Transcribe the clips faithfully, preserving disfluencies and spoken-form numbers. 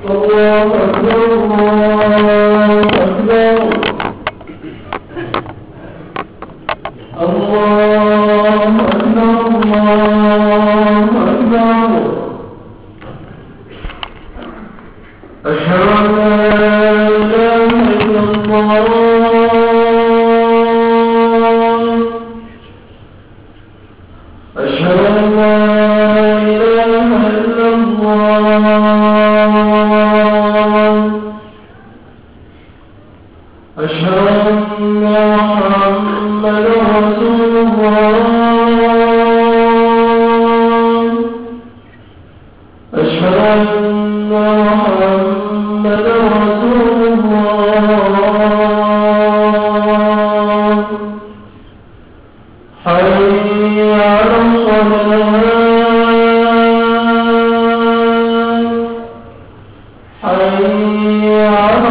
الله أكبر الله أكبر الله أكبر الله أكبر أشهد أن لا إله إلا الله أشهد أن لا إله إلا الله أشهد أن محمدا رسول الله أشهد أن محمدا رسول الله حي على الصلاة حي على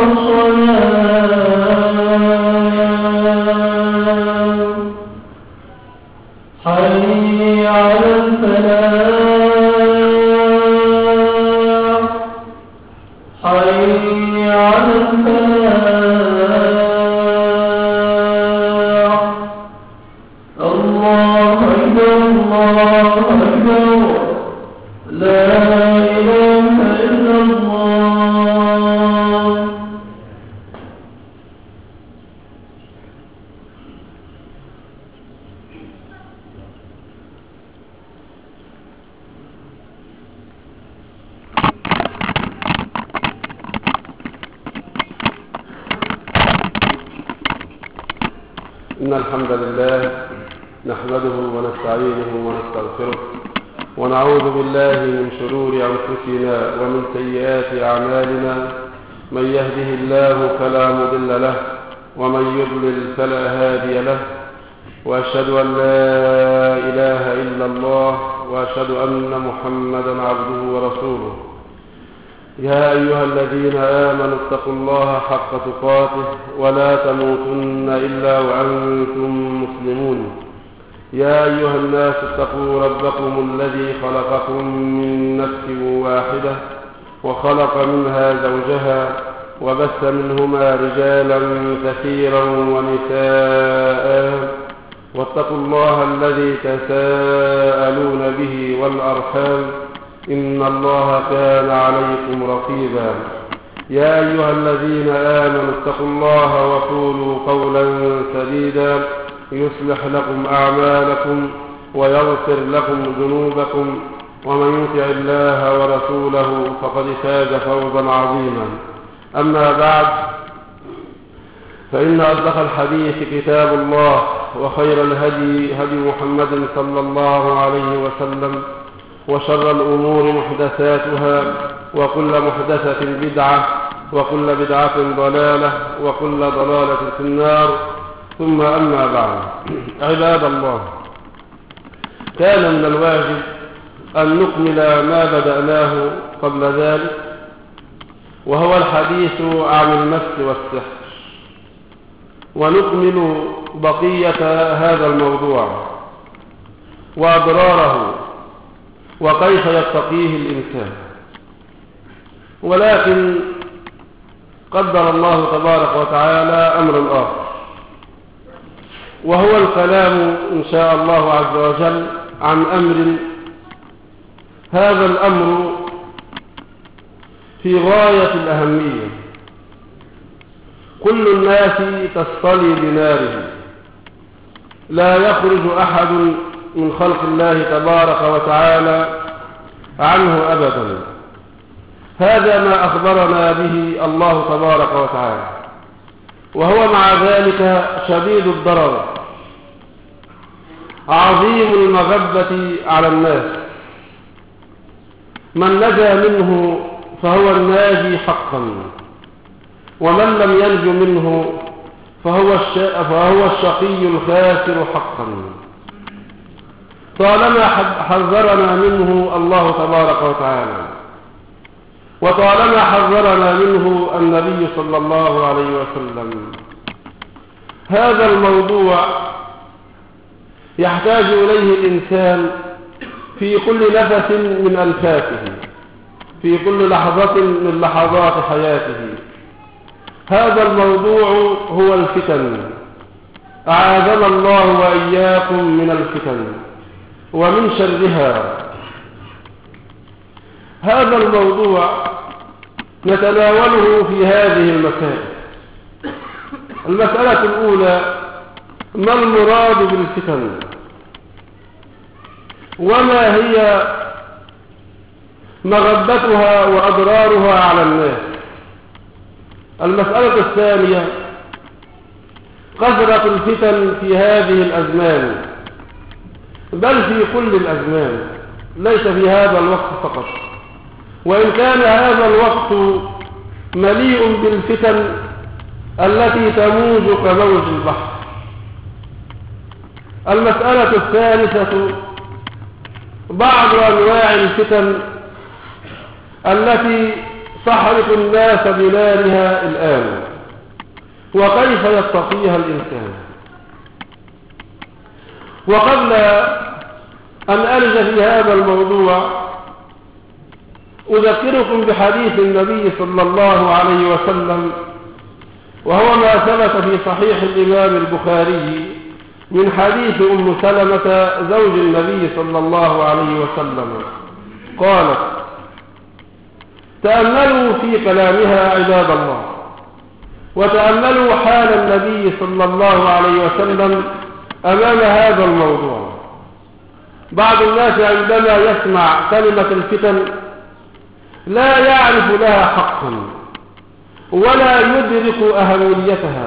الصلاة حي على الفلاح حي على الفلاح الله أكبر الله أكبر لا إله إلا الله. إن الحمد لله نحمده ونستعينه ونستغفره ونعوذ بالله من شرور أنفسنا ومن سيئات أعمالنا من يهده الله فلا مضل له ومن يضلل فلا هادي له وأشهد أن لا إله إلا الله وأشهد أن محمدا عبده ورسوله. يا أيها الذين آمنوا اتقوا الله حق تقاته ولا تموتن إلا وأنتم مسلمون. يا أيها الناس اتقوا ربكم الذي خلقكم من نفس واحدة وخلق منها زوجها وبث منهما رجالا كثيرا ونساء واتقوا الله الذي تساءلون به والأرحام إن الله كان عليكم رقيبا. يا أيها الذين آمنوا اتقوا الله وقولوا قولا سديدا يصلح لكم أعمالكم ويغفر لكم ذنوبكم ومن يطع الله ورسوله فقد فاز فوزا عظيما. أما بعد فإن أصدق الحديث كتاب الله وخير الهدي هدي محمد صلى الله عليه وسلم وشر الأمور محدثاتها وكل محدثة بدعة وكل بدعة ضلالة وكل ضلالة في النار. ثم أما بعد عباد الله، كان من الواجب أن نكمل ما بدأناه قبل ذلك وهو الحديث عن المس والسحر، ونكمل بقية هذا الموضوع وأضراره وكيف يتقيه الإنسان. ولكن قدر الله تبارك وتعالى أمرا آخر، وهو الكلام إن شاء الله عز وجل عن أمر، هذا الأمر في غاية الأهمية. كل الناس تصطلي بناره، لا يخرج أحد من خلق الله تبارك وتعالى عنه أبدا. هذا ما أخبرنا به الله تبارك وتعالى، وهو مع ذلك شديد الضرر عظيم المغبة على الناس. من نجا منه فهو الناجي حقا، ومن لم ينج منه فهو فهو الشقي الخاسر حقا. طالما حذرنا منه الله تبارك وتعالى، وطالما حذرنا منه النبي صلى الله عليه وسلم، هذا الموضوع يحتاج إليه الإنسان في كل نفس من أنفاسه، في كل لحظة من لحظات حياته. هذا الموضوع هو الفتن. أعاذنا الله وإياكم من الفتن ومن شرها. هذا الموضوع نتناوله في هذه المسائل. المسألة الأولى: ما المراد بالفتن؟ وما هي مغبتها وأضرارها على الناس؟ المسألة الثانية: كثرة الفتن في هذه الأزمان، بل في كل الأزمان، ليس في هذا الوقت فقط، وإن كان هذا الوقت مليء بالفتن التي تموج كموج البحر. المسألة الثالثة: بعض أنواع الفتن التي تحرق الناس بنارها الآن، وكيف يتقيها الإنسان. وقبل أن ألج في هذا الموضوع أذكركم بحديث النبي صلى الله عليه وسلم، وهو ما ثبت في صحيح الإمام البخاري من حديث أم سلمة زوج النبي صلى الله عليه وسلم قالت: تأملوا في كلامها عباد الله، وتأملوا حال النبي صلى الله عليه وسلم أمام هذا الموضوع. بعض الناس عندما يسمع كلمة الفتن لا يعرف لها حقا ولا يدرك أهميتها.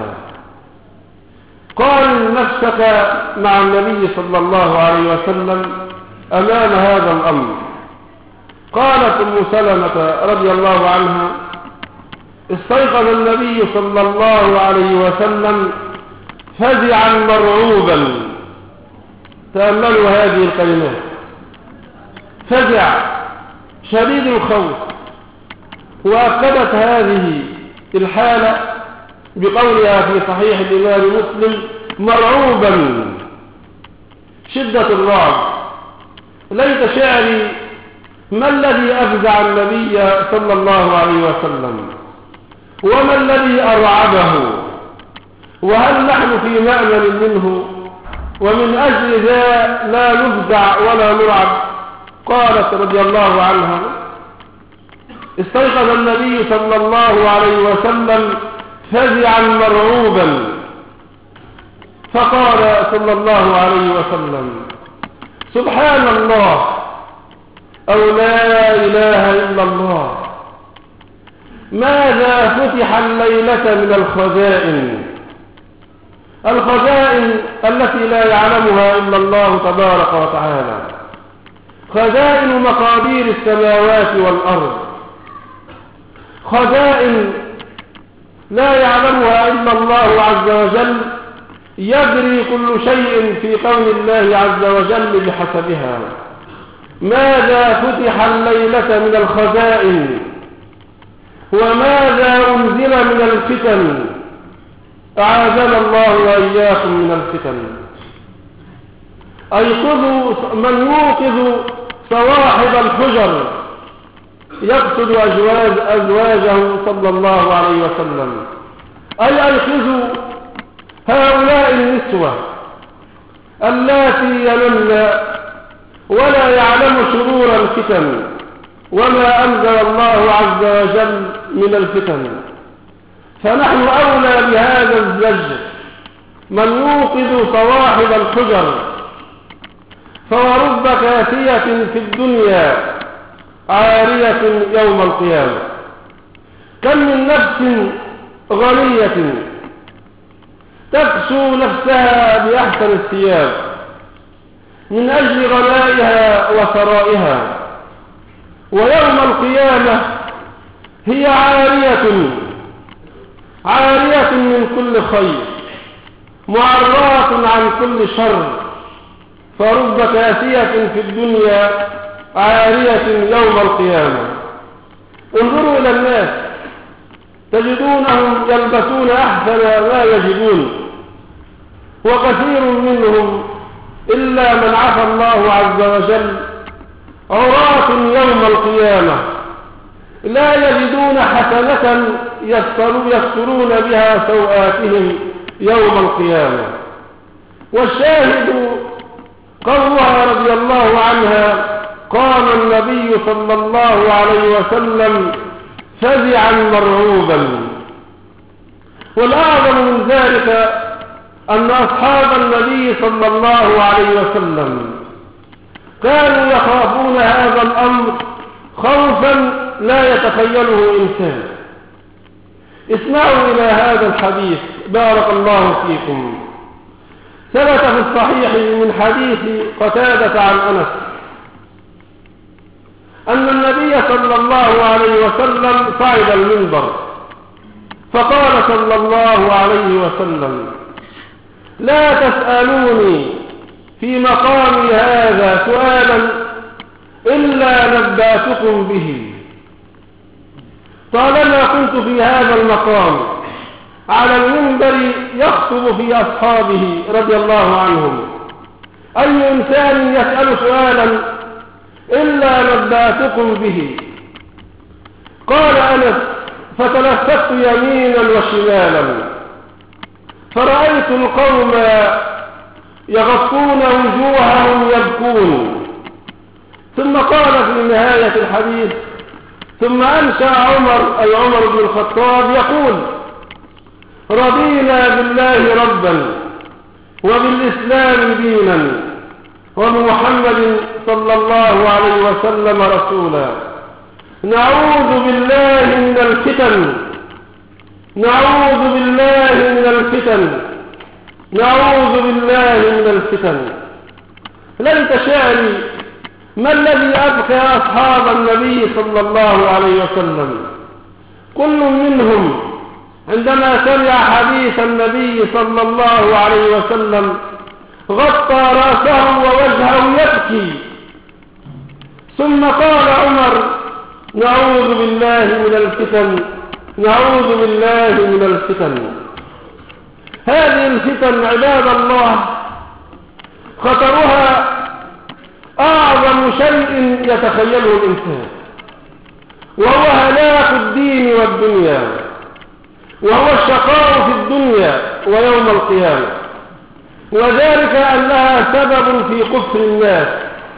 قارن نفسك مع النبي صلى الله عليه وسلم أمام هذا الأمر. قالت أم سلمة رضي الله عنها: استيقظ النبي صلى الله عليه وسلم فزعا مرعوبا. تأملوا هذه الكلمات: فزع شديد الخوف. وأكدت هذه الحالة بقولها في صحيح الإمام مسلم: مرعوبا، شدة الرعب. ليت شعري ما الذي أفزع النبي صلى الله عليه وسلم، وما الذي أرعبه، وهل نحن في مأمن منه؟ ومن أجل ذا لا نفزع ولا نرعب. قالت رضي الله عنها: استيقظ النبي صلى الله عليه وسلم فزعا مرعوبا، فقال صلى الله عليه وسلم: سبحان الله، أو لا إله إلا الله، ماذا فتح الليلة من الخزائن؟ الخزائن التي لا يعلمها إلا الله تبارك وتعالى، خزائن مقادير السماوات والأرض، خزائن لا يعلمها إلا الله عز وجل، يجري كل شيء في كون الله عز وجل بحسبها. ماذا فتح الليلة من الخزائن، وماذا أنزل من الفتن. أعاذنا الله وإياكم من الفتن. أيقظوا من يوقظ صواحب الحجر، يقصد أزواج أزواجه صلى الله عليه وسلم. أي أيقظوا هؤلاء النسوة اللاتي ينمن ولا يعلم شرور الفتن وما أنزل الله عز وجل من الفتن. فنحن أولى بهذا الزجر من يوقظ صواحب الحجر. فورب كاسية في الدنيا عارية يوم القيامة. كم من نفس غنية تكسو نفسها بأحسن الثياب من أجل غنائها وثرائها، ويوم القيامة هي عارية عارية من كل خير، معراة عن كل شر. فرب كاسية في الدنيا عارية يوم القيامة. انظروا إلى الناس تجدونهم يلبسون أحسن ما يجدون، وكثير منهم إلا من عفى الله عز وجل عراة يوم القيامة، لا يجدون حسنة يسترون بها سوآتهم يوم القيامة. والشاهد قولها رضي الله عنها: قام النبي صلى الله عليه وسلم فزعا مرعوبا. والأعظم من ذلك أن أصحاب النبي صلى الله عليه وسلم كانوا يخافون هذا الأمر خوفا لا يتخيله إنسان. اسمعوا إلى هذا الحديث بارك الله فيكم. ثبت في الصحيح من حديث قتادة عن أنس أن النبي صلى الله عليه وسلم صعد المنبر فقال صلى الله عليه وسلم: لا تسألوني في مقامي هذا سؤالا إلا نبأتكم به. طالما كنت في هذا المقام على المنبر يخطب في أصحابه رضي الله عنهم، أي إنسان يسأل سؤالا إلا نبأتكم به. قال أنس: فتلفت يمينا وشمالا فرأيت القوم يغطون وجوههم يبكون. ثم قال في نهاية الحديث: ثم أنشأ عمر أي عمر بن الخطاب يقول: رضينا بالله ربا وبالإسلام دينا وبمحمد صلى الله عليه وسلم رسولا. نعوذ بالله من الفتن نعوذ بالله من الفتن نعوذ بالله من الفتن. ليت شعري ما الذي أبكى أصحاب النبي صلى الله عليه وسلم. كل منهم عندما سمع حديث النبي صلى الله عليه وسلم غطى رأسه ووجهه يبكي. ثم قال عمر: نعوذ بالله من الفتن نعوذ بالله من الفتن. هذه الفتن عباد الله خطرها أعظم شيء يتخيله الإنسان، وهو هلاك الدين والدنيا، وهو الشقاء في الدنيا ويوم القيامة، وذلك أنها سبب في كفر الناس.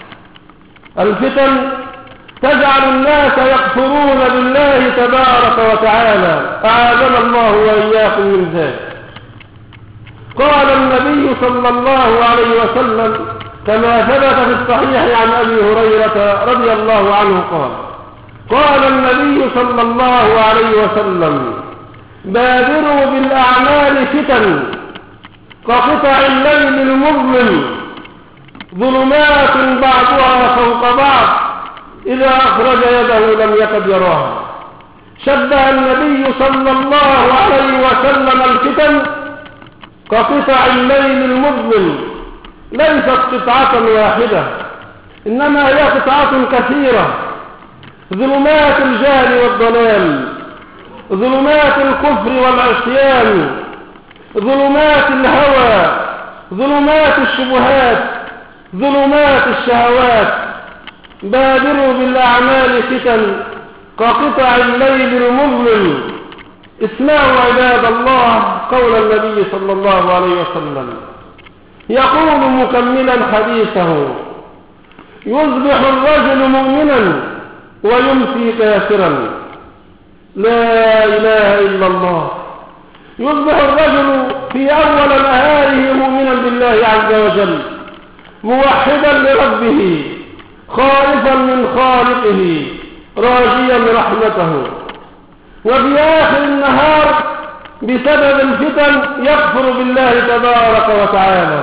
الفتن تجعل الناس يكفرون بالله تبارك وتعالى، أعاذنا الله وإياكم من ذلك. قال النبي صلى الله عليه وسلم كما ثبت في الصحيح عن أبي هريرة رضي الله عنه قال: قال النبي صلى الله عليه وسلم: بادروا بالأعمال فتن كقطع الليل المظلم، ظلمات بعضها فوق بعض، إذا أخرج يده لم يكد يراها. شبه النبي صلى الله عليه وسلم الفتن كقطع الليل المظلم، ليست قطعة واحدة، إنما هي قطعة كثيرة. ظلمات الجهل والضلال، ظلمات الكفر والعصيان، ظلمات الهوى، ظلمات الشبهات، ظلمات الشهوات. بادروا بالأعمال فتن كقطع الليل المظلم. اسمعوا عباد الله قول النبي صلى الله عليه وسلم يقول مكملا حديثه: يصبح الرجل مؤمنا ويمسي كافرا. لا إله إلا الله. يصبح الرجل في أول نهاره مؤمنا بالله عز وجل، موحدا لربه، خائفا من خالقه، راجيا رحمته، وفي آخر النهار بسبب الفتن يكفر بالله تبارك وتعالى.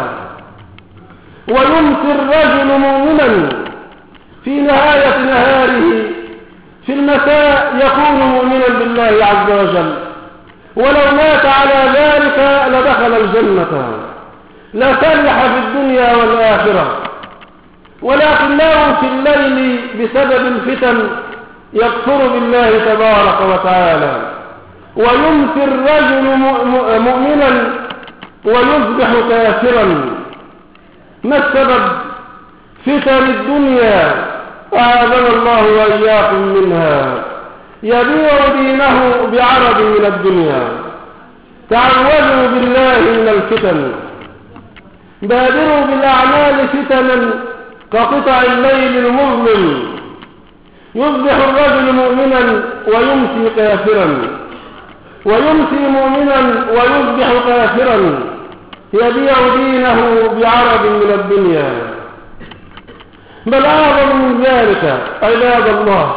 ويمسي الرجل مؤمنا في نهاية نهاره، في المساء يكون مؤمنا بالله عز وجل، ولو مات على ذلك لدخل الجنة، لفرح في الدنيا والآخرة. ولكنه في الليل بسبب الفتن يكفر بالله تبارك وتعالى. ويمسي الرجل مؤمنا ويصبح كافرا. ما السبب؟ فتن الدنيا، أعاذنا الله وإياكم منها. يبيع دينه بعرض من الدنيا. تعوذوا بالله من الفتن. بادروا بالأعمال فتنا كقطع الليل المظلم، يصبح الرجل مؤمنا ويمسي كافرا، ويمسي مؤمنا ويصبح كافرا، يبيع دينه بعرض من الدنيا. بل أعظم من ذلك عباد الله،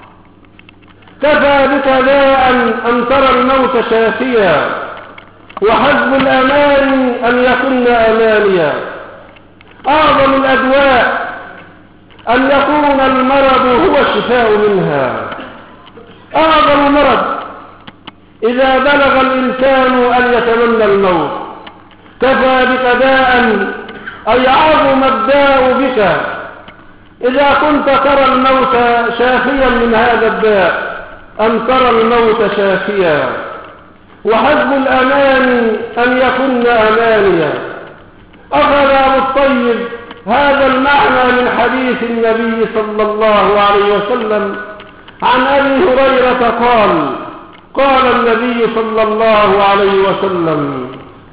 كفى بك داء أن ترى الموت شافيا، وحسب الأمان أن يكن أمانيا. أعظم الأدواء أن يكون المرض هو الشفاء منها. أعظم مرض إذا بلغ الإنسان أن يتمنى الموت. كفى بك داء أي عظم الداء بك إذا كنت ترى الموت شافيا من هذا الداء، أن ترى الموت شافيا، وحسب الأمان أن يكن أمانيا. أخذ أبو الطيب هذا المعنى من حديث النبي صلى الله عليه وسلم عن أبي هريرة قال: قال النبي صلى الله عليه وسلم: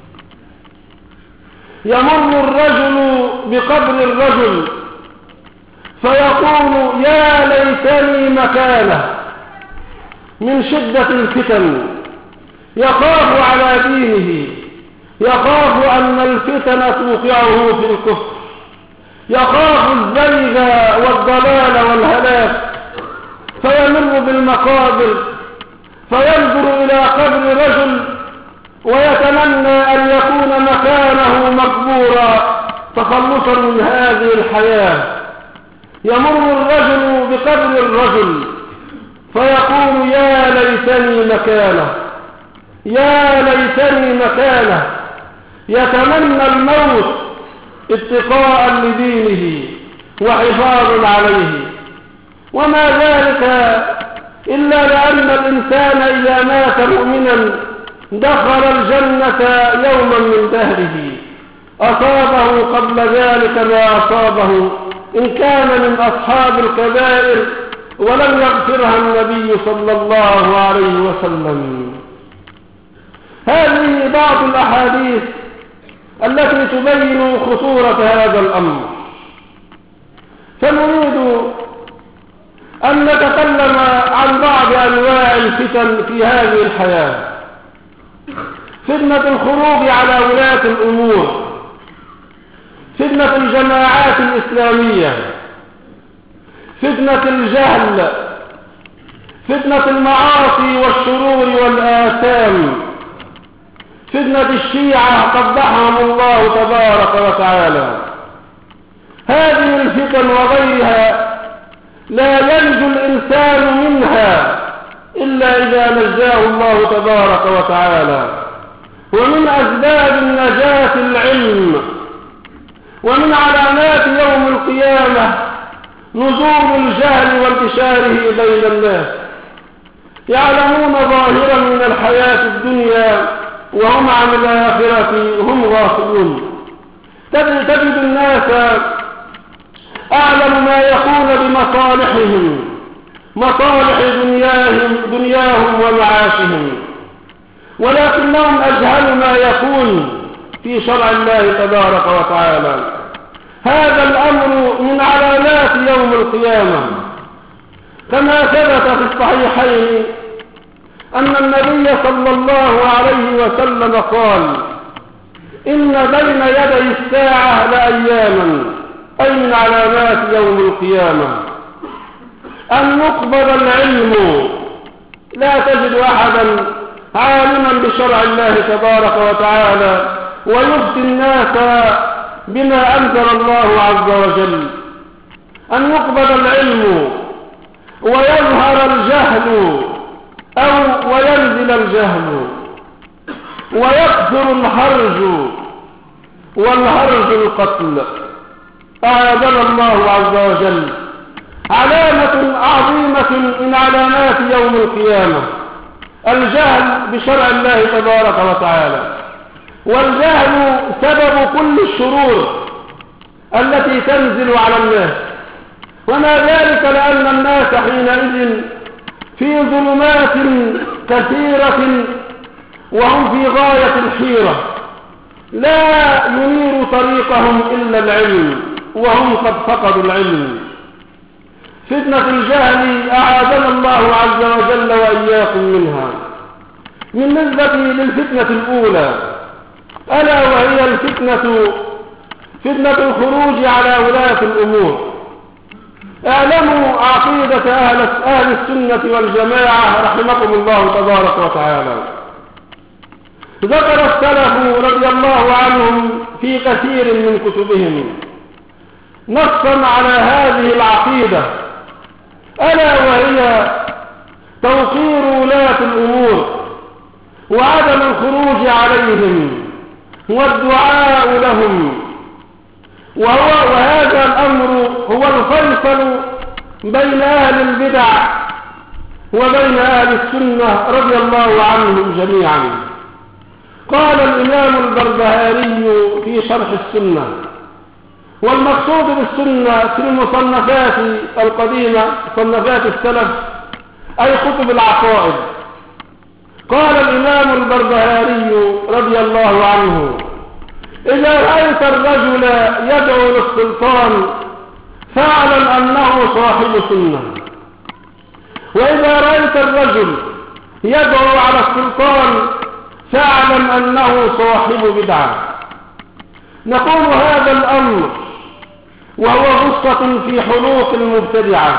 يمر الرجل بقبر الرجل فيقول: يا ليتني مكانه، من شدة الفتن، يخاف على دينه، يخاف أن الفتن توقعه في الكفر، يخاف الزيغ والضلال والهلاك، فيمر بالمقابر فينظر إلى قبر رجل ويتمنى أن يكون مكانه مقبورا تخلصا من هذه الحياة. يمر الرجل بقبر الرجل فيقول: يا ليتني مكانه، يا ليتني مكانه، يتمنى الموت اتقاء لدينه وحفاظا عليه. وما ذلك إلا لأن الإنسان إذا مات مؤمنا دخل الجنة يوما من دهره، أصابه قبل ذلك ما أصابه إن كان من أصحاب الكبائر ولم يغفرها النبي صلى الله عليه وسلم. هذه بعض الأحاديث التي تبين خطورة هذا الأمر. فنريد أن نتكلم عن بعض أنواع الفتن في هذه الحياة. فتنة الخروج على ولاة الأمور، فتنة الجماعات الإسلامية، فتنة الجهل، فتنة المعاصي والشرور والآثام، فتنة الشيعة قبحهم الله تبارك وتعالى. هذه الفتن وغيرها لا ينجو الإنسان منها إلا إذا نجاه الله تبارك وتعالى. ومن أسباب النجاة العلم، ومن علامات يوم القيامة نزول الجهل وانتشاره بين الناس، يعلمون ظاهرا من الحياة الدنيا وهم عن الآخرة هم غافلون. تجد الناس أعلم ما يكون بمصالحهم، مصالح دنياهم, دنياهم ومعاشهم، ولكنهم أجهل ما يكون في شرع الله تبارك وتعالى. هذا الأمر من علامات يوم القيامة، كما ثبت في الصحيحين أن النبي صلى الله عليه وسلم قال: إن بين يدي الساعة لأياما، أي من علامات يوم القيامة، أن يقبض العلم، لا تجد أحدا عالما بشرع الله تبارك وتعالى ويفتي الناس بما أنزل الله عز وجل. أن يقبض العلم ويظهر الجهل أو وينزل الجهل، ويكثر الهرج، والهرج القتل، أعاذنا الله عز وجل. علامة عظيمة من علامات يوم القيامة الجهل بشرع الله تبارك وتعالى. والجهل سبب كل الشرور التي تنزل على الناس، وما ذلك لأن الناس حينئذ في ظلمات كثيرة وهم في غاية الحيرة، لا ينير طريقهم إلا العلم وهم قد فقدوا العلم. فتنة الجهل أعاذنا الله عز وجل وإياكم منها. بالنسبة للفتنة الأولى ألا وهي الفتنة فتنة الخروج على ولاة الأمور. اعلموا عقيدة أهل, أهل السنة والجماعة رحمكم الله تبارك وتعالى. ذكر السلف رضي الله عنهم في كثير من كتبهم نصا على هذه العقيدة، ألا وهي توقير ولاة الأمور وعدم الخروج عليهم والدعاء لهم. وهو وهذا الأمر هو الفيصل بين أهل البدع وبين أهل السنة رضي الله عنهم جميعا. قال الإمام البربهاري في شرح السنة: والمقصود بالسنة في المصنفات القديمة مصنفات السلف أي كتب العقائد. قال الإمام البربهاري رضي الله عنه: إذا رأيت الرجل يدعو للسلطان فاعلم أنه صاحب سنة، وإذا رأيت الرجل يدعو على السلطان فاعلم أنه صاحب بدعة. نقول هذا الأمر وهو غصة في حلوق المبتدعة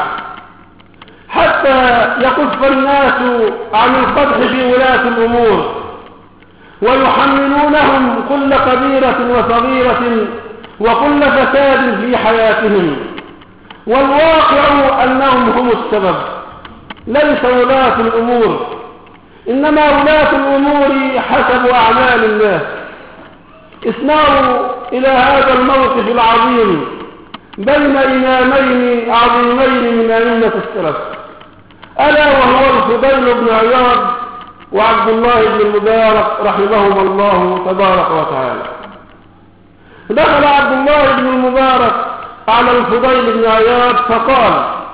حتى يكف الناس عن القدح في ولاة الأمور ويحملونهم كل كبيرة وصغيرة وكل فساد في حياتهم، والواقع أنهم هم السبب ليس ولاة الأمور، إنما ولاة الأمور حسب أعمال الناس. اسمعوا إلى هذا الموقف العظيم بين إمامين عظيمين من أئمة السلف، ألا وهو الفضيل بن عياض وعبد الله بن المبارك رحمهما الله تبارك وتعالى. دخل عبد الله بن المبارك على الفضيل بن عياض فقال: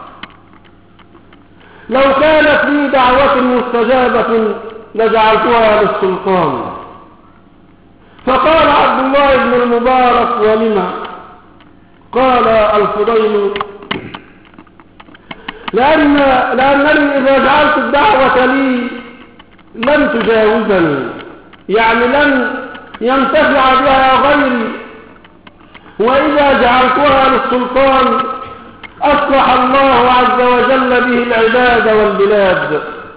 لو كانت لي دعوة مستجابة لجعلتها للسلطان. فقال عبد الله بن المبارك: ولما؟ قال الفضيل: لأن لأنني إذا جعلت الدعوة لي لن تجاوزني، يعني لن ينتفع بها غيري، وإذا جعلتها للسلطان أصلح الله عز وجل به العباد والبلاد.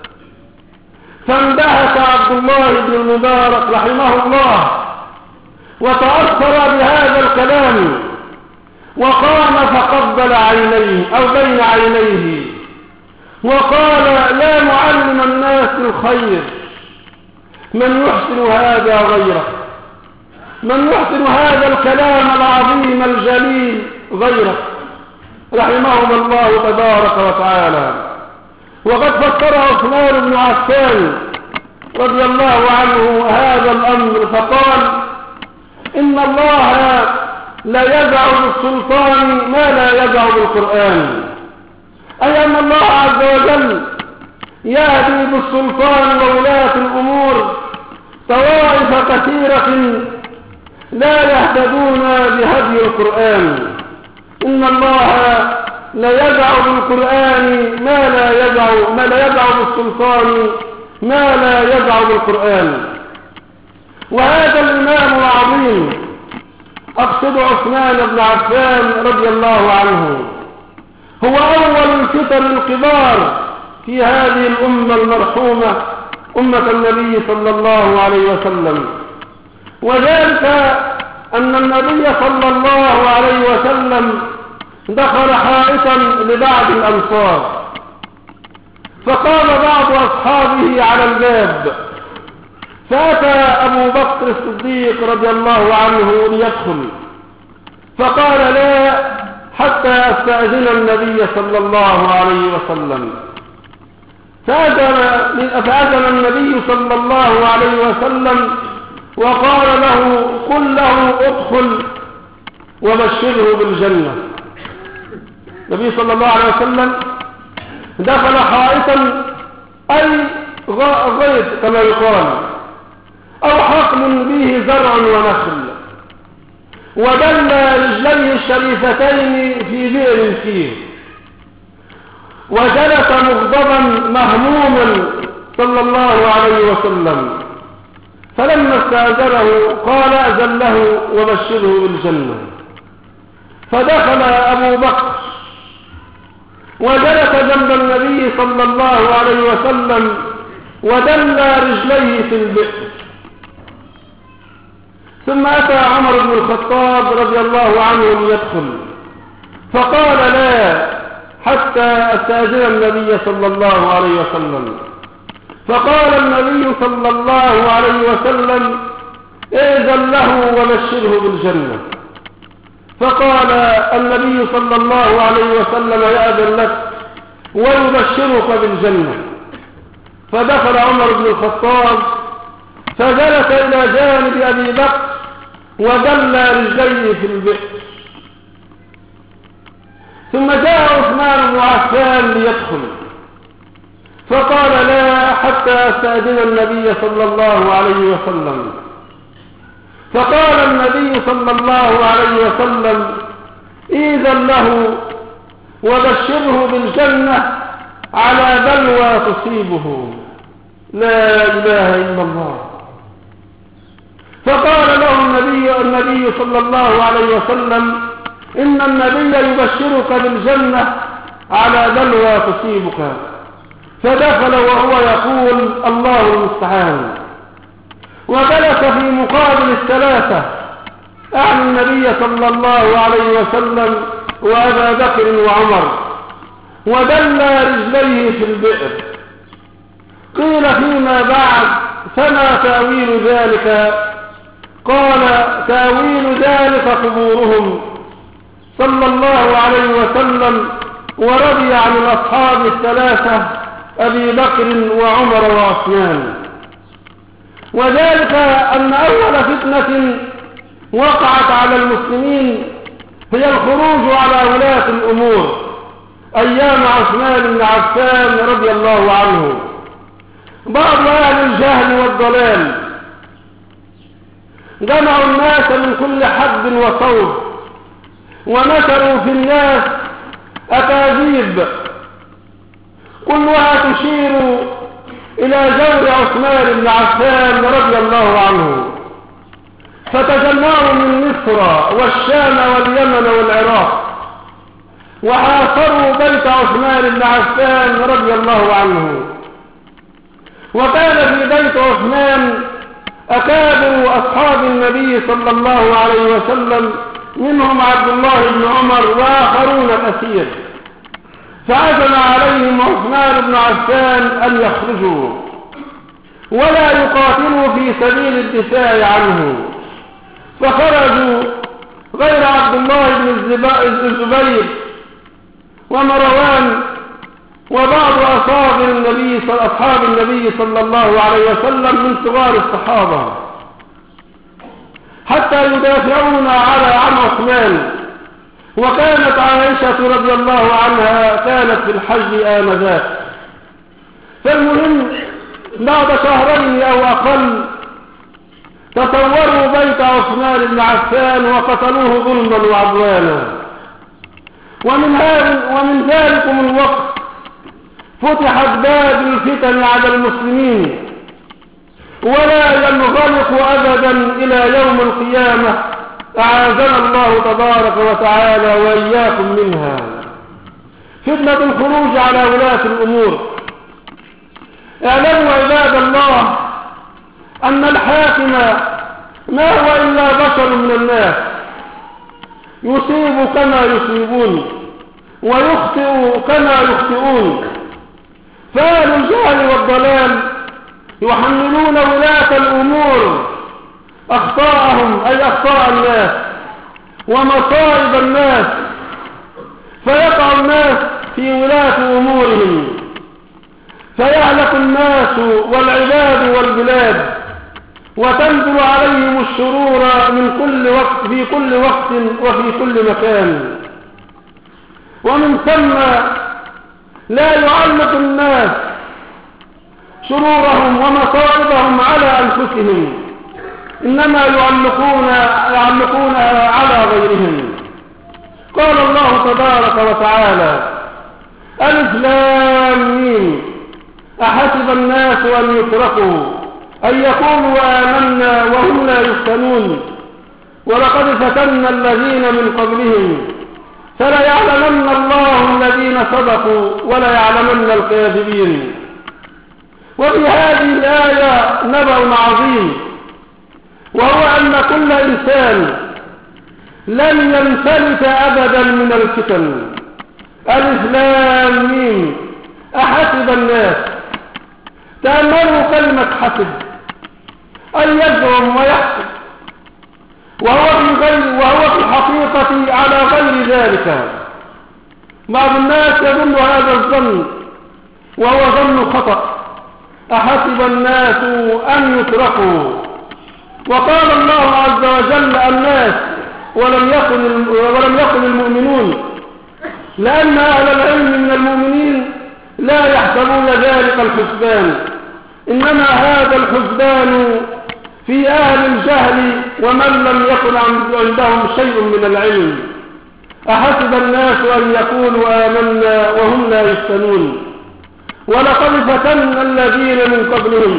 فاندهش عبد الله بن المبارك رحمه الله وتأثر بهذا الكلام وقام فقبل عينيه أو بين عينيه وقال: لا معلم الناس الخير من يحسن هذا غيره، من يحسن هذا الكلام العظيم الجليل غيره، رحمهم الله تبارك وتعالى. وقد فسر عثمان بن عفان رضي الله عنه هذا الأمر فقال: إن الله لا يدع بالسلطان ما لا يدع بالقرآن، أي أن الله عز وجل يهدي بالسلطان وولاة الأمور طوائف كثيرة لا يهتدون بهدي القرآن. إن الله لا يدع بالقرآن ما لا يدع ما لا يدع بالسلطان ما لا يدع بالقرآن. وهذا الإمام العظيم أقصد عثمان بن عفان رضي الله عنه هو أول الفتن الكبار في هذه الأمة المرحومة أمة النبي صلى الله عليه وسلم، وذلك أن النبي صلى الله عليه وسلم دخل حائطا لبعض الأنصار، فقام بعض أصحابه على الباب، فأتى أبو بكر الصديق رضي الله عنه ليدخل، فقال: لا حتى أستأذن النبي صلى الله عليه وسلم. فأذن النبي صلى الله عليه وسلم وقال له: قل له ادخل وبشره بالجنة. النبي صلى الله عليه وسلم دخل حائطا أي غيث كما يقال، أو حقل به زرع ونخل، ودل رجليه الشريفتين في بئر فيه، وجلس مغضبا مهموما صلى الله عليه وسلم، فلما استأذنه قال أذن له وبشره بالجنة. فدخل أبو بكر وجلس جنب النبي صلى الله عليه وسلم ودل رجليه في البئر. ثم أتى عمر بن الخطاب رضي الله عنه ليدخل، فقال لا حتى أستأذن النبي صلى الله عليه وسلم. فقال النبي صلى الله عليه وسلم إذن له وبشره بالجنة. فقال النبي صلى الله عليه وسلم يأذن لك ويبشرك بالجنة. فدخل عمر بن الخطاب فجلس إلى جانب أبي بكر ودل رجليه في البئر. ثم جاء عثمان بن عفان ليدخل، فقال لا حتى أستأذن النبي صلى الله عليه وسلم. فقال النبي صلى الله عليه وسلم إذن له وبشره بالجنة على بلوى تصيبه. لا إله إلا الله. فقال له النبي, النبي صلى الله عليه وسلم إن النبي يبشرك بالجنة على بلوى تصيبك. فدخل وهو يقول الله المستعان، وجلس في مقابل الثلاثة أعني النبي صلى الله عليه وسلم وأبا بكر وعمر، ودل رجليه في البئر. قيل فيما بعد فما تأويل ذلك؟ قال تأويل ذلك قبورهم صلى الله عليه وسلم، ورضي عن الأصحاب الثلاثة أبي بكر وعمر وعثمان. وذلك أن أول فتنة وقعت على المسلمين هي الخروج على ولاة الأمور أيام عثمان بن عفان رضي الله عنه. بعض أهل الجهل والضلال جمعوا الناس من كل حد وصوب، ونشروا في الناس أكاذيب كلها تشير إلى جور عثمان بن عفان رضي الله عنه. فتجمعوا من مصر والشام واليمن والعراق وحاصروا بيت عثمان بن عفان رضي الله عنه. وكان في بيت عثمان أكابر أصحاب النبي صلى الله عليه وسلم، منهم عبد الله بن عمر وآخرون كثير. فعزم عليهم عثمان بن عفان أن يخرجوا ولا يقاتلوا في سبيل الدفاع عنه، فخرجوا غير عبد الله بن الزبير ومروان وبعض أصحاب النبي أصحاب النبي صلى الله عليه وسلم من صغار الصحابة، حتى يدافعون على عن عثمان. وكانت عائشة رضي الله عنها كانت في الحج آنذاك. فالمهم بعد شهرين أو أقل تصوروا بيت عثمان بن عفان وقتلوه ظلما وعدوانا. ومن, ومن ذلكم الوقت فتحت باب الفتن على المسلمين، ولا ينغلق أبدا إلى يوم القيامة، أعاذنا الله تبارك وتعالى وإياكم منها. فتنة الخروج على ولاة الأمور. اعلموا عباد الله أن الحاكم ما هو إلا بشر من الناس، يصيب كما يصيبون ويخطئ كما يخطئون. فأهل الجهل والضلال يحملون ولاة الأمور أخطاءهم، أي أخطاء الناس ومصائب الناس، فيقع الناس في ولاة أمورهم، فيهلك الناس والعباد والبلاد، وتنزل عليهم الشرور من كل وقت في كل وقت وفي كل مكان. ومن ثم لا يعلق الناس شرورهم ومصائبهم على أنفسهم، إنما يعلقون يعلقونها على غيرهم. قال الله تبارك وتعالى: ألف لام ميم أحسب الناس أن يتركوا أن يقولوا آمنا وهم لا يفتنون ولقد فتنا الذين من قبلهم فليعلمن الله الذين صدقوا وليعلمن الكاذبين. وفي هذه الآية نبأ عظيم، وهو أن كل إنسان لن ينفلت أبدا من الفتن. ألف لام ميم أحسب الناس، تأملوا كلمة حسب، أن يزعم ويحسب، وهو في غير وهو في الحقيقة على غير ذلك. بعض الناس يظن هذا الظن وهو ظن خطأ. أحسب الناس أن يتركوا، وقال الله عز وجل الناس ولم يكن ولم يكن المؤمنون، لأن أهل العلم من المؤمنين لا يحسبون ذلك الحسبان، إنما هذا الحسبان في أهل الجهل ومن لم يكن عندهم شيء من العلم. أحسب الناس أن يقولوا آمنا وهم لا يفتنون ولقد فتنا الذين من قبلهم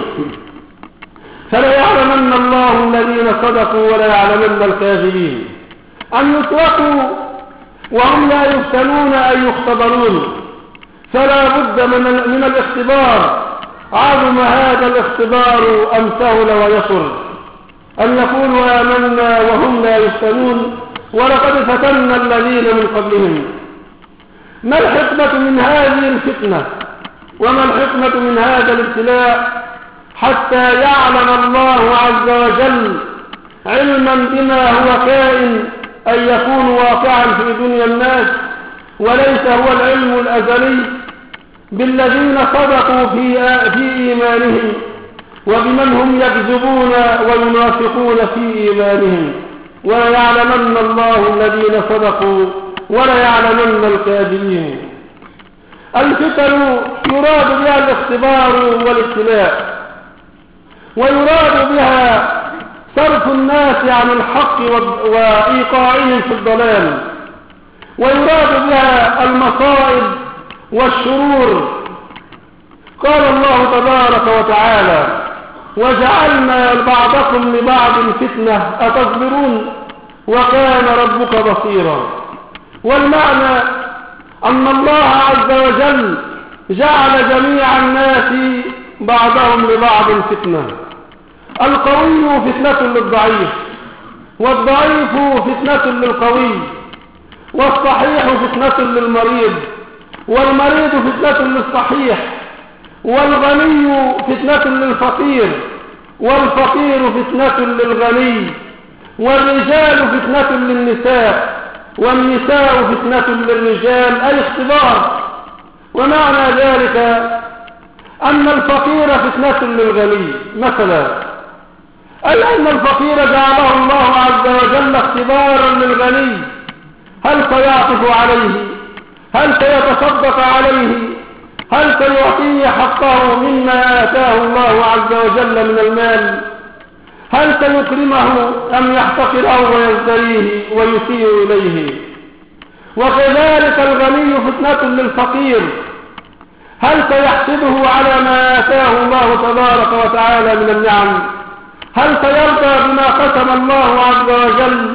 فليعلمن الله الذين صدقوا وليعلمن الكاذبين. أن يتركوا وهم لا يفتنون أن يختبرون، فلا بد من, من الاختبار. عظم هذا الاختبار أم سهل ويسر، أن يقولوا آمنا وهم لا يفتنون ولقد فتنا الذين من قبلهم. ما الحكمة من هذه الفتنة وما الحكمة من هذا الابتلاء؟ حتى يعلم الله عز وجل علما بما هو كائن أن يكون واقعا في دنيا الناس، وليس هو العلم الأزلي بالذين صدقوا في في إيمانهم وبمن هم يكذبون وينافقون في إيمانهم. وليعلمن الله الذين صدقوا وليعلمن الكاذبين. الفتن يراد بها الاختبار والابتلاء، ويراد بها صرف الناس عن الحق وإيقاعهم في الضلال، ويراد بها المصائب والشرور. قال الله تبارك وتعالى: وجعلنا بعضكم لبعض فتنة أتصبرون وكان ربك بصيرا. والمعنى أن الله عز وجل جعل جميع الناس بعضهم لبعض فتنة. القوي فتنة للضعيف، والضعيف فتنة للقوي، والصحيح فتنة للمريض، والمريض فتنة للصحيح، والغني فتنة للفقير، والفقير فتنة للغني، والرجال فتنة للنساء، والنساء فتنة للرجال، أي اختبار. ومعنى ذلك أن الفقير فتنة للغني مثلا، أي أن الفقير جعله الله عز وجل اختبارا للغني، هل سيعطف عليه؟ هل سيتصدق عليه؟ هل سيعطيه حقه مما آتاه الله عز وجل من المال؟ هل سيكرمه أم يحتقره ويزدريه ويسيء إليه؟ وكذلك الغني فتنة للفقير، هل سيحسده على ما آتاه الله تبارك وتعالى من النعم؟ هل سيرضى بما قسم الله عز وجل؟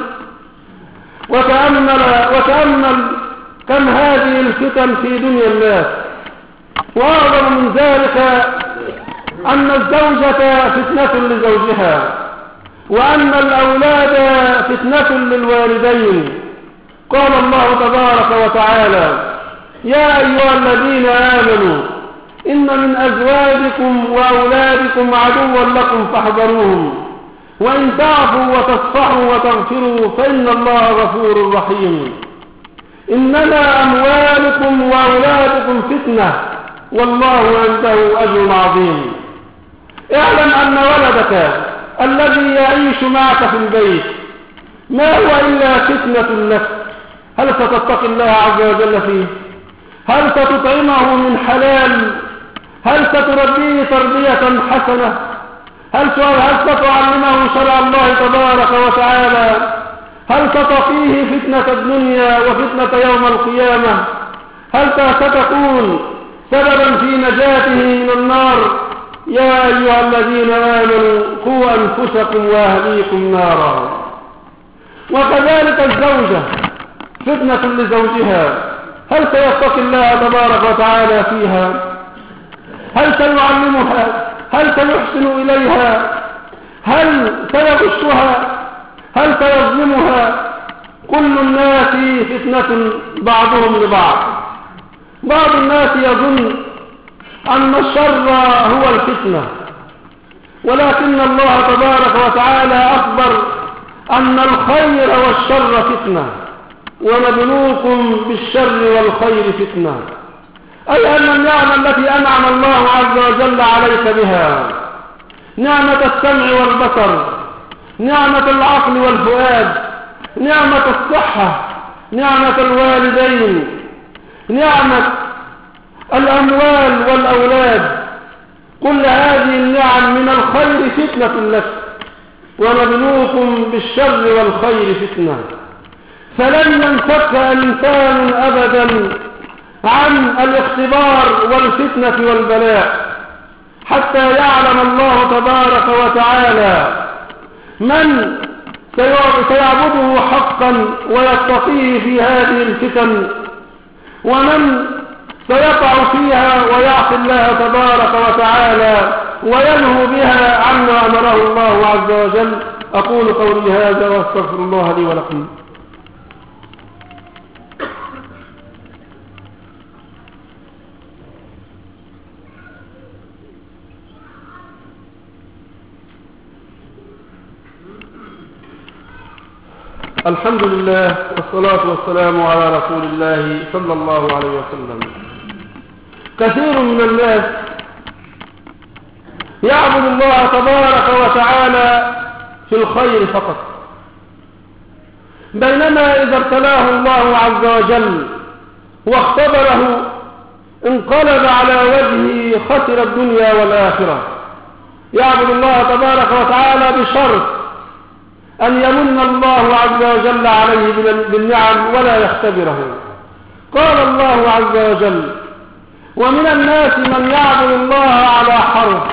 وتأمل, وتأمل كم هذه الفتن في دنيا الناس. وأعظم من ذلك أن الزوجة فتنة لزوجها، وأن الأولاد فتنة للوالدين. قال الله تبارك وتعالى: يا أيها الذين آمنوا إن من أزواجكم وأولادكم عدوا لكم فاحذروهم وإن تعفوا وتصفحوا وتغفروا فإن الله غفور رحيم. إنما أموالكم وأولادكم فتنة والله عنده أجر عظيم. اعلم أن ولدك الذي يعيش معك في البيت ما هو إلا فتنة لك. هل ستتقي الله عز وجل فيه؟ هل ستطعمه من حلال؟ هل ستربيه تربية حسنة؟ هل هل ستعلمه شرع الله تبارك وتعالى؟ هل ستقيه فتنة الدنيا وفتنة يوم القيامة؟ هل ستكون سببا في نجاته من النار؟ يا أيها الذين آمنوا قوا أنفسكم وأهليكم نارا. وكذلك الزوجة فتنة لزوجها، هل سيتقي الله تبارك وتعالى فيها؟ هل سيعلمها؟ هل سيحسن إليها؟ هل سيغشها؟ هل سيظلمها؟ كل الناس فتنة بعضهم لبعض. بعض الناس يظن أن الشر هو الفتنة، ولكن الله تبارك وتعالى أخبر أن الخير والشر فتنة، ونبلوكم بالشر والخير فتنة، أي أن النعمة التي أنعم الله عز وجل عليك بها، نعمة السمع والبصر، نعمة العقل والفؤاد، نعمة الصحة، نعمة الوالدين، نعمة الأموال والأولاد، كل هذه النعم من الخير فتنة لك، ونبلوكم بالشر والخير فتنة. فلن ينفك إنسان أبدا عن الاختبار والفتنة والبلاء حتى يعلم الله تبارك وتعالى من سيعبده حقا ويتقيه في هذه الفتن، ومن سيقع فيها ويعصي الله تبارك وتعالى وينهو بها عما أمره الله عز وجل. أقول قولي هذا واستغفر الله لي ولكم. الحمد لله والصلاة والسلام على رسول الله صلى الله عليه وسلم. كثير من الناس يعبد الله تبارك وتعالى في الخير فقط، بينما إذا ابتلاه الله عز وجل واختبره انقلب على وجهه خسر الدنيا والآخرة. يعبد الله تبارك وتعالى بشرط أن يمن الله عز وجل عليه بالنعم ولا يختبره. قال الله عز وجل: ومن الناس من يعبد الله على حرف،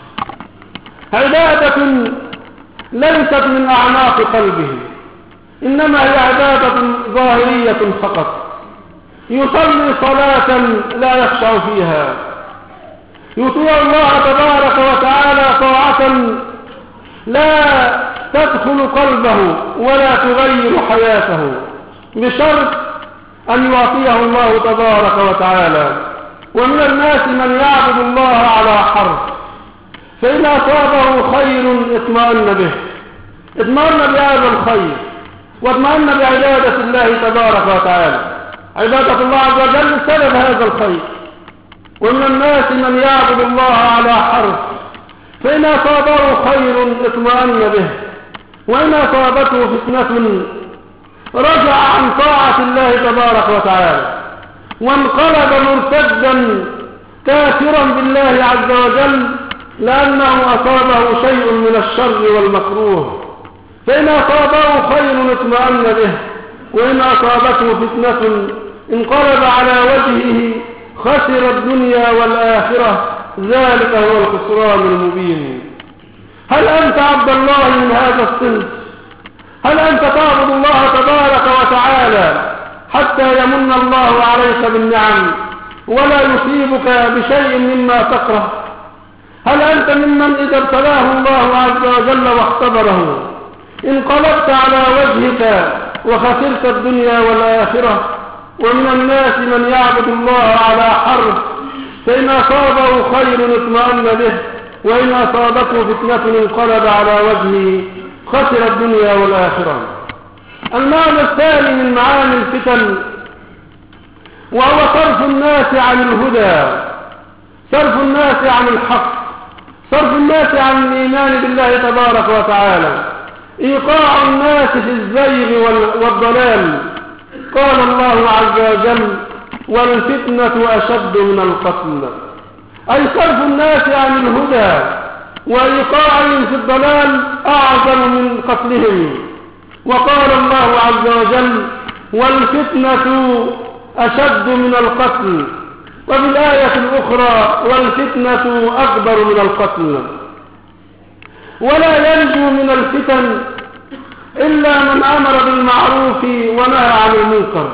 عبادة ليست من أعماق قلبه، إنما هي عبادة ظاهرية فقط، يصلي صلاة لا يخشع فيها، يطيع الله تبارك وتعالى طاعة لا تدخل قلبه ولا تغير حياته، بشرط أن يعطيه الله تبارك وتعالى. ومن الناس من يعبد الله على حرف، فإن أصابه خير اطمأن به، اطمأن بهذا الخير واطمأن بعبادة الله تبارك وتعالى. عبادة الله عز وجل سبب هذا الخير. ومن الناس من يعبد الله على حرف، فإن أصابه خير اطمأن به، وإن أصابته فتنة رجع عن طاعة الله تبارك وتعالى وانقلب مرتدا كافرا بالله عز وجل، لأنه أصابه شيء من الشر والمكروه. فإن أصابه خير اطمأن به، وإن أصابته فتنة انقلب على وجهه خسر الدنيا والآخرة، ذلك هو الخسران المبين. هل أنت عبد الله من هذا الصنف؟ هل أنت تعبد الله تبارك وتعالى حتى يمن الله عليك بالنعم ولا يصيبك بشيء مما تكره؟ هل أنت ممن إذا ابتلاه الله عز وجل واختبره انقلبت على وجهك وخسرت الدنيا والآخرة؟ ومن الناس من يعبد الله على حرف، فإن أصابه خير اطمأن به، وإن أصابته فتنة انقلب على وجهه خسر الدنيا والآخرة. المعنى الثاني من معاني الفتن وهو صرف الناس عن الهدى، صرف الناس عن الحق، صرف الناس عن الإيمان بالله تبارك وتعالى، إيقاع الناس في الزيغ والضلال. قال الله عز وجل: والفتنة أشد من القتل. أي صرف الناس عن الهدى وإيقاعهم في الضلال أعظم من قتلهم. وقال الله عز وجل: والفتنة أشد من القتل، وفي الآية الأخرى: والفتنة أكبر من القتل. ولا ينجو من الفتن إلا من أمر بالمعروف ونهى عن المنكر،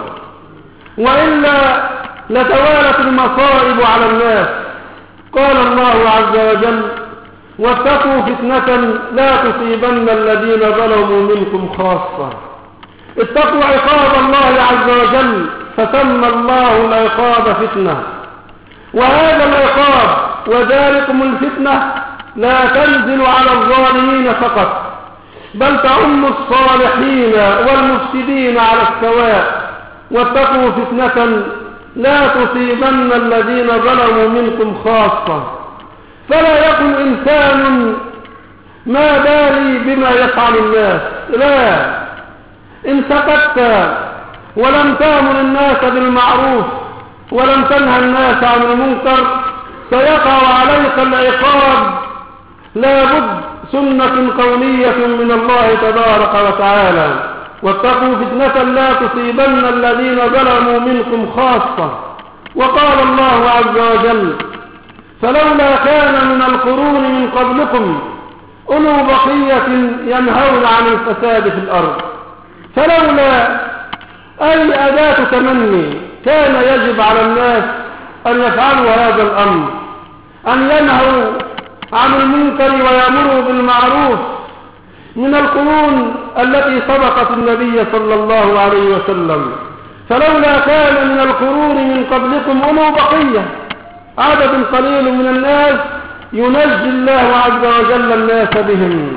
وإلا لتوالت المصائب على الناس. قال الله عز وجل: واتقوا فتنة لا تصيبن الذين ظلموا منكم خاصة. اتقوا عقاب الله عز وجل، فسمى الله العقاب فتنة. وهذا العقاب وذلكم الفتنة لا تنزل على الظالمين فقط، بل تعم الصالحين والمفسدين على السواء. واتقوا فتنة لا تصيبن الذين ظلموا منكم خاصة. فلا يكن إنسان ما بالي بما يفعل الناس، لا. إن سكت ولم تأمر الناس بالمعروف ولم تنهى الناس عن المنكر سيقع عليك العقاب، لا بد سنة كونية من الله تبارك وتعالى. واتقوا فتنة لا تصيبن الذين ظلموا منكم خاصة. وقال الله عز وجل: فلولا كان من القرون من قبلكم أولو بقية ينهون عن الفساد في الأرض. فلولا أي أداة تمني، كان يجب على الناس أن يفعلوا هذا الأمر، أن ينهوا عن المنكر ويأمروا بالمعروف من القرون التي سبقت النبي صلى الله عليه وسلم. فلولا كان من القرون من قبلكم أولو بقية، عدد قليل من الناس ينجي الله عز وجل الناس بهم،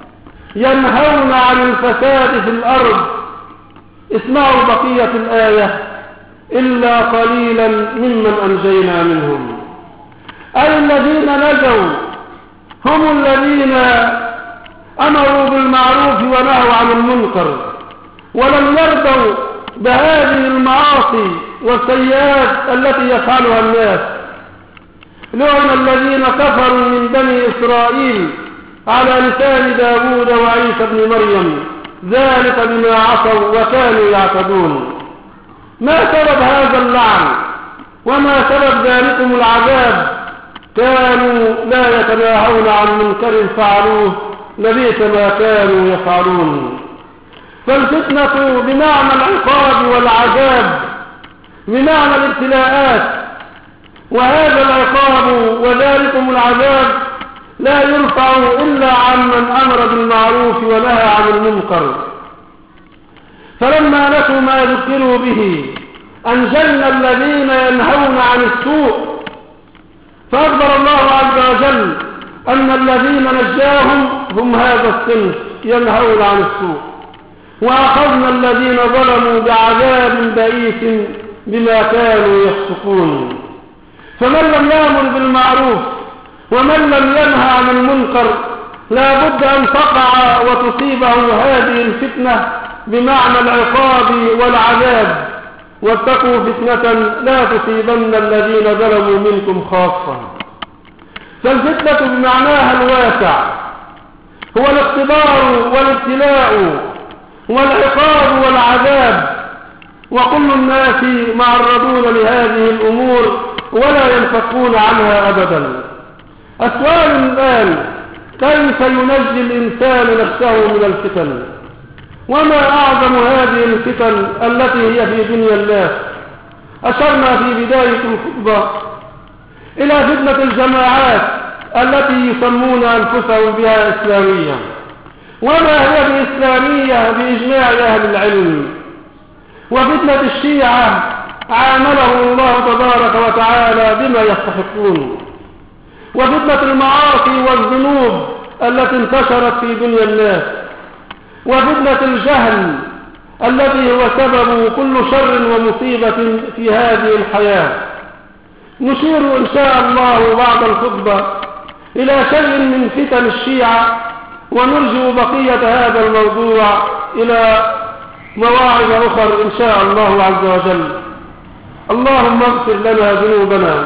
ينهون عن الفساد في الأرض. اسمعوا بقية الآية: إلا قليلا ممن أنجينا منهم. أي الذين نجوا هم الذين أمروا بالمعروف ونهوا عن المنكر، ولم يرضوا بهذه المعاصي والسيئات التي يفعلها الناس. لعن الذين كفروا من بني إسرائيل على لسان داود وعيسى بن مريم، ذلك بما عصوا وكانوا يعتدون. ما سبب هذا اللعن وما سبب ذلكم العذاب؟ كانوا لا يتناهون عن منكر فعلوه، لبئس ما كانوا يفعلون. فالفتنة بمعنى العقاب والعذاب، بمعنى الابتلاءات، وهذا العقاب وذلكم العذاب لا يرفع إلا عن من أمر بالمعروف ونهى عن المنكر. فلما نسوا ما ذكروا به أنجينا الذين ينهون عن السوء. فأخبر الله عز وجل أن الذين نجاهم هم هذا الصنف ينهون عن السوء، وأخذنا الذين ظلموا بعذاب بئيس بما كانوا يفسقون. فمن لم يأمر بالمعروف ومن لم ينهى عن المنكر لا بد أن تقع وتصيبه هذه الفتنة بمعنى العقاب والعذاب. واتقوا فتنة لا تصيبن الذين ظلموا منكم خاصة. فالفتنة بمعناها الواسع هو الاختبار والابتلاء والعقاب والعذاب، وكل الناس معرضون لهذه الأمور ولا ينفكون عنها أبدا. السؤال الآن: كيف ينجي الإنسان نفسه من الفتن؟ وما أعظم هذه الفتن التي هي في دنيا الناس؟ أشرنا في بداية الخطبة إلى فتنة الجماعات التي يسمون أنفسهم بها إسلامية. وما هي بإسلامية بإجماع أهل العلم؟ وفتنة الشيعة عامله الله تبارك وتعالى بما يستحقون. وفتنة المعاصي والذنوب التي انتشرت في دنيا الناس. وفتنة الجهل الذي هو سبب كل شر ومصيبة في هذه الحياة. نشير إن شاء الله بعد الخطبة إلى شيء من فتن الشيعة، ونرجو بقية هذا الموضوع إلى مواعظ أخرى إن شاء الله عز وجل. اللهم اغفر لنا ذنوبنا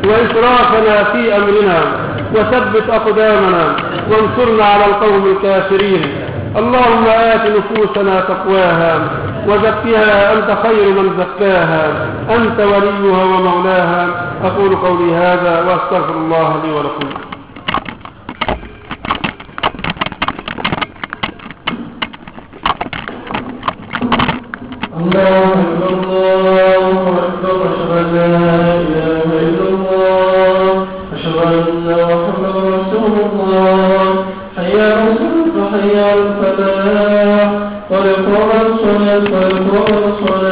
وإسرافنا في أمرنا، وثبت أقدامنا وانصرنا على القوم الكافرين. اللهم آت نفوسنا تقواها وزكها أنت خير من زكاها، أنت وليها ومولاها. أقول قولي هذا وأستغفر الله لي ولكم. الله أكبر، الله أكبر، أشهد أن لا إله إلا الله، أشهد أن محمدا رسول الله. حي على الصلاة، حي على الفلاح، قد قامت الصلاة، قد قامت الصلاة.